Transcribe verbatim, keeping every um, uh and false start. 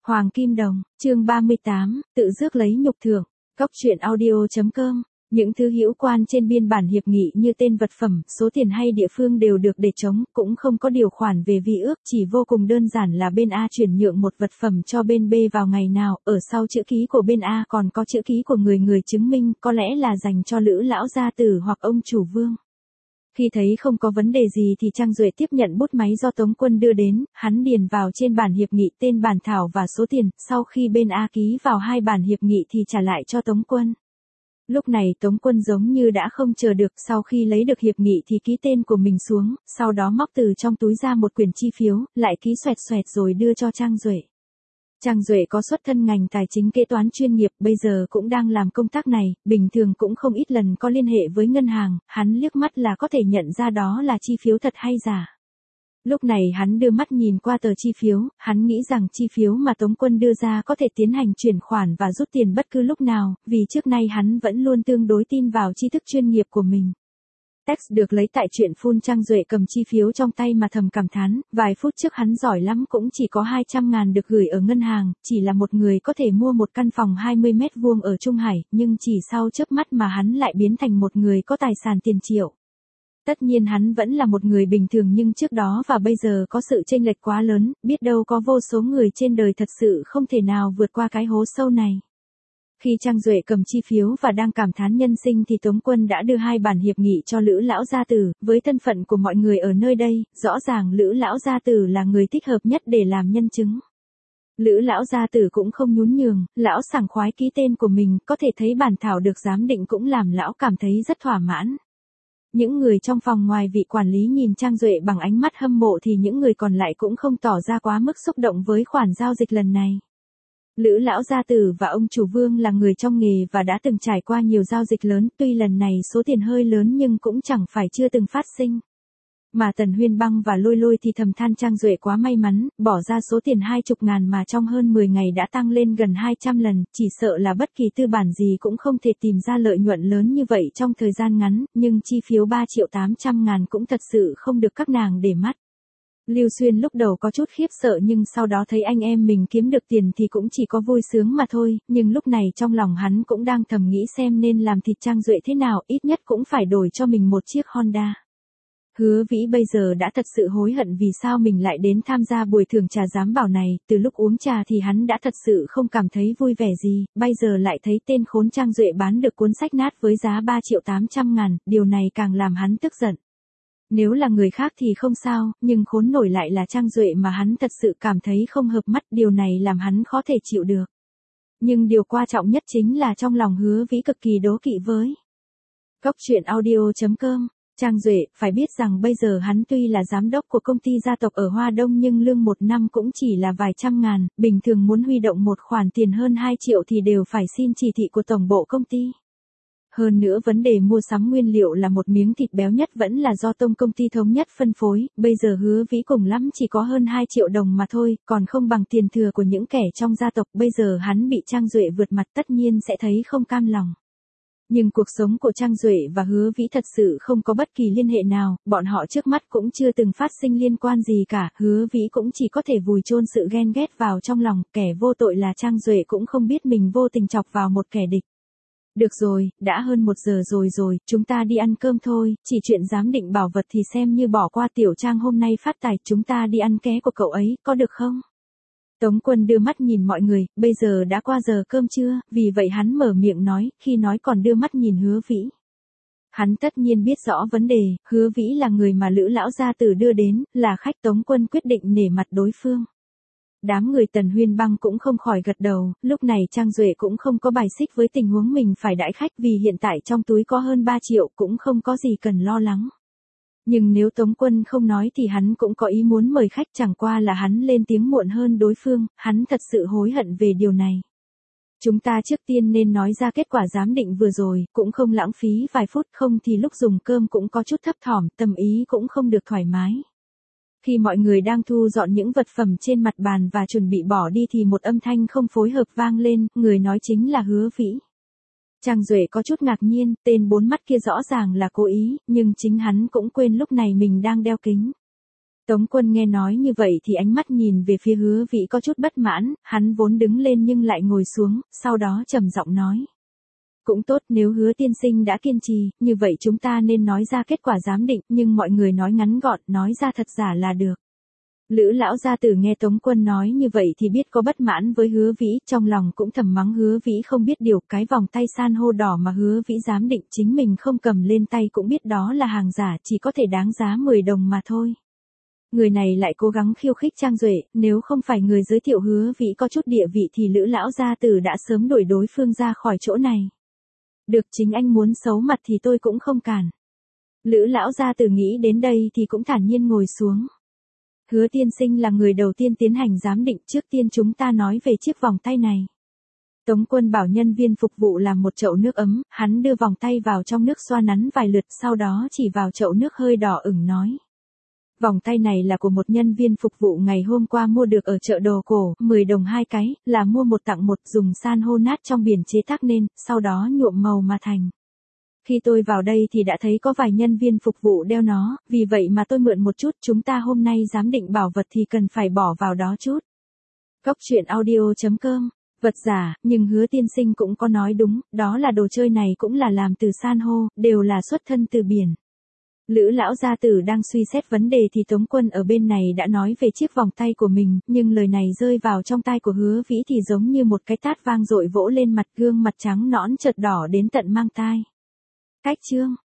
Hoàng Kim Đồng, chương ba mươi tám, tự rước lấy nhục thưởng. Cóc truyện audio chấm com. Những thứ hữu quan trên biên bản hiệp nghị như tên vật phẩm, số tiền hay địa phương đều được để trống, cũng không có điều khoản về vi ước, chỉ vô cùng đơn giản là bên A chuyển nhượng một vật phẩm cho bên B vào ngày nào, ở sau chữ ký của bên A còn có chữ ký của người người chứng minh, có lẽ là dành cho Lữ lão gia tử hoặc ông chủ Vương. Khi thấy không có vấn đề gì thì Trang Duệ tiếp nhận bút máy do Tống Quân đưa đến, hắn điền vào trên bản hiệp nghị tên bản thảo và số tiền, sau khi bên A ký vào hai bản hiệp nghị thì trả lại cho Tống Quân. Lúc này Tống Quân giống như đã không chờ được, sau khi lấy được hiệp nghị thì ký tên của mình xuống, sau đó móc từ trong túi ra một quyển chi phiếu, lại ký xoẹt xoẹt rồi đưa cho Trang Duệ. Trang Duệ có xuất thân ngành tài chính kế toán chuyên nghiệp, bây giờ cũng đang làm công tác này, bình thường cũng không ít lần có liên hệ với ngân hàng, hắn liếc mắt là có thể nhận ra đó là chi phiếu thật hay giả. Lúc này hắn đưa mắt nhìn qua tờ chi phiếu, hắn nghĩ rằng chi phiếu mà Tống Quân đưa ra có thể tiến hành chuyển khoản và rút tiền bất cứ lúc nào, vì trước nay hắn vẫn luôn tương đối tin vào tri thức chuyên nghiệp của mình. Text được lấy tại truyện full. Trang Duệ cầm chi phiếu trong tay mà thầm cảm thán, vài phút trước hắn giỏi lắm cũng chỉ có hai trăm ngàn được gửi ở ngân hàng, chỉ là một người có thể mua một căn phòng hai mươi mét vuông ở Trung Hải, nhưng chỉ sau chớp mắt mà hắn lại biến thành một người có tài sản tiền triệu. Tất nhiên hắn vẫn là một người bình thường nhưng trước đó và bây giờ có sự chênh lệch quá lớn, biết đâu có vô số người trên đời thật sự không thể nào vượt qua cái hố sâu này. Khi Trang Duệ cầm chi phiếu và đang cảm thán nhân sinh thì Tống Quân đã đưa hai bản hiệp nghị cho Lữ lão gia tử, với thân phận của mọi người ở nơi đây, rõ ràng Lữ lão gia tử là người thích hợp nhất để làm nhân chứng. Lữ lão gia tử cũng không nhún nhường, lão sảng khoái ký tên của mình, có thể thấy bản thảo được giám định cũng làm lão cảm thấy rất thỏa mãn. Những người trong phòng ngoài vị quản lý nhìn Trang Duệ bằng ánh mắt hâm mộ thì những người còn lại cũng không tỏ ra quá mức xúc động với khoản giao dịch lần này. Lữ lão gia tử và ông chủ Vương là người trong nghề và đã từng trải qua nhiều giao dịch lớn, tuy lần này số tiền hơi lớn nhưng cũng chẳng phải chưa từng phát sinh. Mà Tần Huyên Băng và Lôi Lôi thì thầm than Trang Duệ quá may mắn, bỏ ra số tiền hai chục ngàn mà trong hơn mười ngày đã tăng lên gần hai trăm lần, chỉ sợ là bất kỳ tư bản gì cũng không thể tìm ra lợi nhuận lớn như vậy trong thời gian ngắn, nhưng chi phiếu ba triệu tám trăm ngàn cũng thật sự không được các nàng để mắt. Lưu Xuyên lúc đầu có chút khiếp sợ nhưng sau đó thấy anh em mình kiếm được tiền thì cũng chỉ có vui sướng mà thôi, nhưng lúc này trong lòng hắn cũng đang thầm nghĩ xem nên làm thịt Trang Duệ thế nào, ít nhất cũng phải đổi cho mình một chiếc Honda. Hứa Vĩ bây giờ đã thật sự hối hận vì sao mình lại đến tham gia buổi thưởng trà giám bảo này, từ lúc uống trà thì hắn đã thật sự không cảm thấy vui vẻ gì, bây giờ lại thấy tên khốn Trang Duệ bán được cuốn sách nát với giá ba triệu tám trăm ngàn, điều này càng làm hắn tức giận. Nếu là người khác thì không sao, nhưng khốn nổi lại là Trang Duệ mà hắn thật sự cảm thấy không hợp mắt, điều này làm hắn khó thể chịu được. Nhưng điều quan trọng nhất chính là trong lòng Hứa Vĩ cực kỳ đố kỵ với. Cóc truyện audio chấm com. Trang Duệ, phải biết rằng bây giờ hắn tuy là giám đốc của công ty gia tộc ở Hoa Đông nhưng lương một năm cũng chỉ là vài trăm ngàn, bình thường muốn huy động một khoản tiền hơn hai triệu thì đều phải xin chỉ thị của tổng bộ công ty. Hơn nữa vấn đề mua sắm nguyên liệu là một miếng thịt béo nhất vẫn là do Tông công ty thống nhất phân phối, bây giờ Hứa Vĩ cùng lắm chỉ có hơn hai triệu đồng mà thôi, còn không bằng tiền thừa của những kẻ trong gia tộc, bây giờ hắn bị Trang Duệ vượt mặt tất nhiên sẽ thấy không cam lòng. Nhưng cuộc sống của Trang Duệ và Hứa Vĩ thật sự không có bất kỳ liên hệ nào, bọn họ trước mắt cũng chưa từng phát sinh liên quan gì cả, Hứa Vĩ cũng chỉ có thể vùi chôn sự ghen ghét vào trong lòng, kẻ vô tội là Trang Duệ cũng không biết mình vô tình chọc vào một kẻ địch. Được rồi, đã hơn một giờ rồi rồi, chúng ta đi ăn cơm thôi, chỉ chuyện giám định bảo vật thì xem như bỏ qua. Tiểu Trang hôm nay phát tài, chúng ta đi ăn ké của cậu ấy, có được không? Tống Quân đưa mắt nhìn mọi người, bây giờ đã qua giờ cơm trưa, vì vậy hắn mở miệng nói, khi nói còn đưa mắt nhìn Hứa Vĩ. Hắn tất nhiên biết rõ vấn đề, Hứa Vĩ là người mà Lữ lão gia tử đưa đến, là khách. Tống Quân quyết định nể mặt đối phương. Đám người Tần Huyên Băng cũng không khỏi gật đầu, lúc này Trang Duệ cũng không có bài xích với tình huống mình phải đãi khách vì hiện tại trong túi có hơn ba triệu cũng không có gì cần lo lắng. Nhưng nếu Tống Quân không nói thì hắn cũng có ý muốn mời khách, chẳng qua là hắn lên tiếng muộn hơn đối phương, hắn thật sự hối hận về điều này. Chúng ta trước tiên nên nói ra kết quả giám định vừa rồi, cũng không lãng phí vài phút, không thì lúc dùng cơm cũng có chút thấp thỏm, tâm ý cũng không được thoải mái. Khi mọi người đang thu dọn những vật phẩm trên mặt bàn và chuẩn bị bỏ đi thì một âm thanh không phối hợp vang lên, người nói chính là Hứa Vĩ. Trang Duệ có chút ngạc nhiên, tên bốn mắt kia rõ ràng là cố ý, nhưng chính hắn cũng quên lúc này mình đang đeo kính. Tống Quân nghe nói như vậy thì ánh mắt nhìn về phía Hứa Vĩ có chút bất mãn, hắn vốn đứng lên nhưng lại ngồi xuống, sau đó trầm giọng nói. Cũng tốt, nếu Hứa tiên sinh đã kiên trì, như vậy chúng ta nên nói ra kết quả giám định, nhưng mọi người nói ngắn gọn, nói ra thật giả là được. Lữ lão gia tử nghe Tống Quân nói như vậy thì biết có bất mãn với Hứa Vĩ, trong lòng cũng thầm mắng Hứa Vĩ không biết điều, cái vòng tay san hô đỏ mà Hứa Vĩ giám định chính mình không cầm lên tay cũng biết đó là hàng giả, chỉ có thể đáng giá mười đồng mà thôi. Người này lại cố gắng khiêu khích Trang Duệ, nếu không phải người giới thiệu Hứa Vĩ có chút địa vị thì Lữ lão gia tử đã sớm đuổi đối phương ra khỏi chỗ này. Được, chính anh muốn xấu mặt thì tôi cũng không cản. Lữ lão gia tử nghĩ đến đây thì cũng thản nhiên ngồi xuống. Hứa tiên sinh là người đầu tiên tiến hành giám định, trước tiên chúng ta nói về chiếc vòng tay này. Tống Quân bảo nhân viên phục vụ làm một chậu nước ấm, hắn đưa vòng tay vào trong nước xoa nắn vài lượt, sau đó chỉ vào chậu nước hơi đỏ ửng nói. Vòng tay này là của một nhân viên phục vụ ngày hôm qua mua được ở chợ đồ cổ, mười đồng hai cái, là mua một tặng một, dùng san hô nát trong biển chế tác nên, sau đó nhuộm màu mà thành. Khi tôi vào đây thì đã thấy có vài nhân viên phục vụ đeo nó, vì vậy mà tôi mượn một chút, chúng ta hôm nay giám định bảo vật thì cần phải bỏ vào đó chút. Góc truyện audio chấm com, vật giả, nhưng Hứa tiên sinh cũng có nói đúng, đó là đồ chơi này cũng là làm từ san hô, đều là xuất thân từ biển. Lữ lão gia tử đang suy xét vấn đề thì Tống Quân ở bên này đã nói về chiếc vòng tay của mình, nhưng lời này rơi vào trong tai của Hứa Vĩ thì giống như một cái tát vang dội vỗ lên mặt, gương mặt trắng nõn chợt đỏ đến tận mang tai. Cách chương